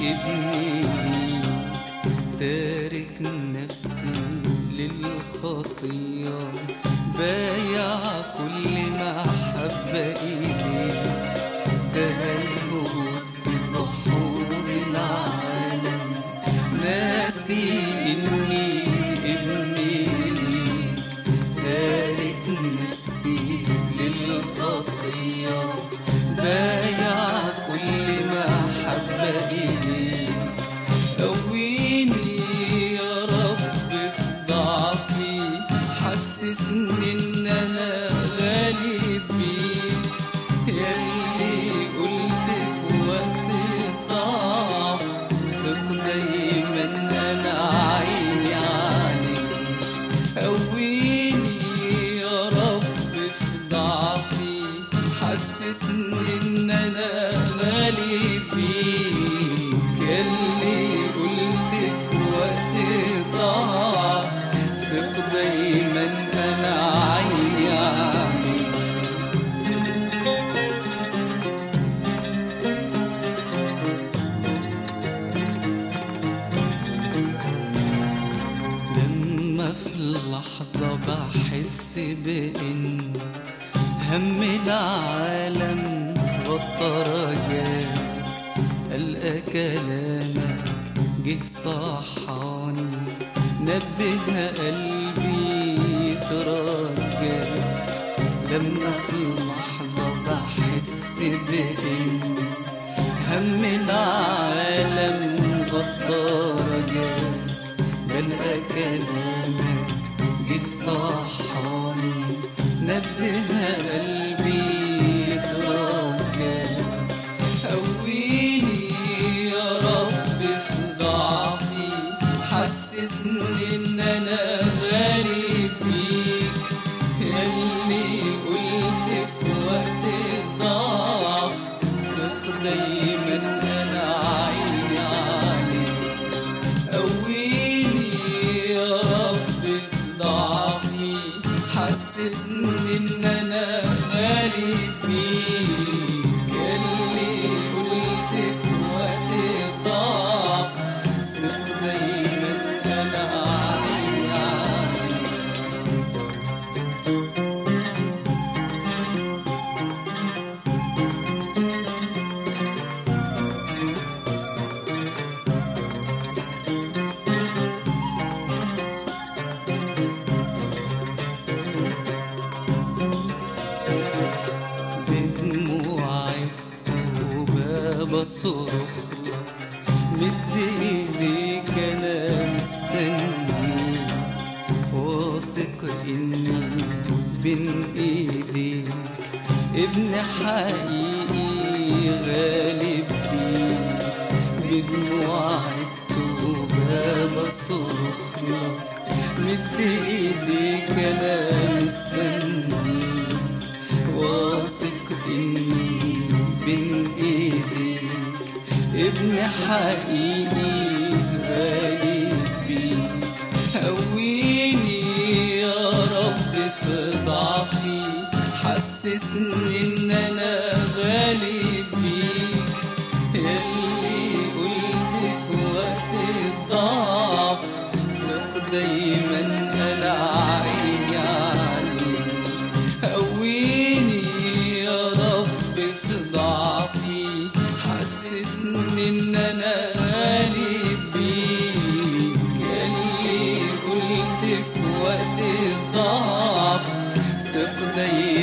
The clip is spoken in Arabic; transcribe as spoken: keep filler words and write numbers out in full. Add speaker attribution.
Speaker 1: ابني ليك، تارك نفسي للخطية، بايع كل محبة إليك، تايه وسط بحور العالم، ناسي إني ابني ليك، تارك نفسي للخطية، بايع كل محبة إليك. قويني يا رب في ضعفي، حسسني إن أنا غالب بيك، ياللي قلت في وقت الضعف، ثق دايما أنا عيني عليك. قويني يا رب في ضعفي، حسسني إن أنا غالب بيك، ياللي قلت في وقت الضعف، ثق دايما أنا عيني عليك. لما في لحظة بحس بإن هم العالم غطى رجاك، ألقى كلامك جه صحاني، نبه قلبي يترجاك. لما في لحظة بحس بإن هم العالم غطى رجاك، بلقى كلامك جه صحاني، نبه قلبي يترجاك. قويني يا رب في ضعفي، حسسني إن أنا غالب بيك، ياللي قلت في وقت الضعف، ثق دايما أنا عيني عليك. قويني يا رب في ضعفي، حسسني إن أنا غالب بيك، ياللي قلت في وقت الضعف، ثق دايما أنا عيني عليك. بدموع التوبة بصرخلك، مد ايديك انا مستني، واثق اني بين ايديك ابن حقيقي غالب بيك. بدموع التوبة بصرخلك، مد ايديك انا مستني، واثق اني بين ايديك ابن حقيقي غالب بيك. قويني يا رب في ضعفي، حسسني ان انا غالب بيك، ياللي قلت في وقت الضعف، ثق دايما انا عيني عليك. قويني يا رب في ضعفي، حسسني ان انا غالب بيك، ياللي قلت في وقت الضعف، ثق دايما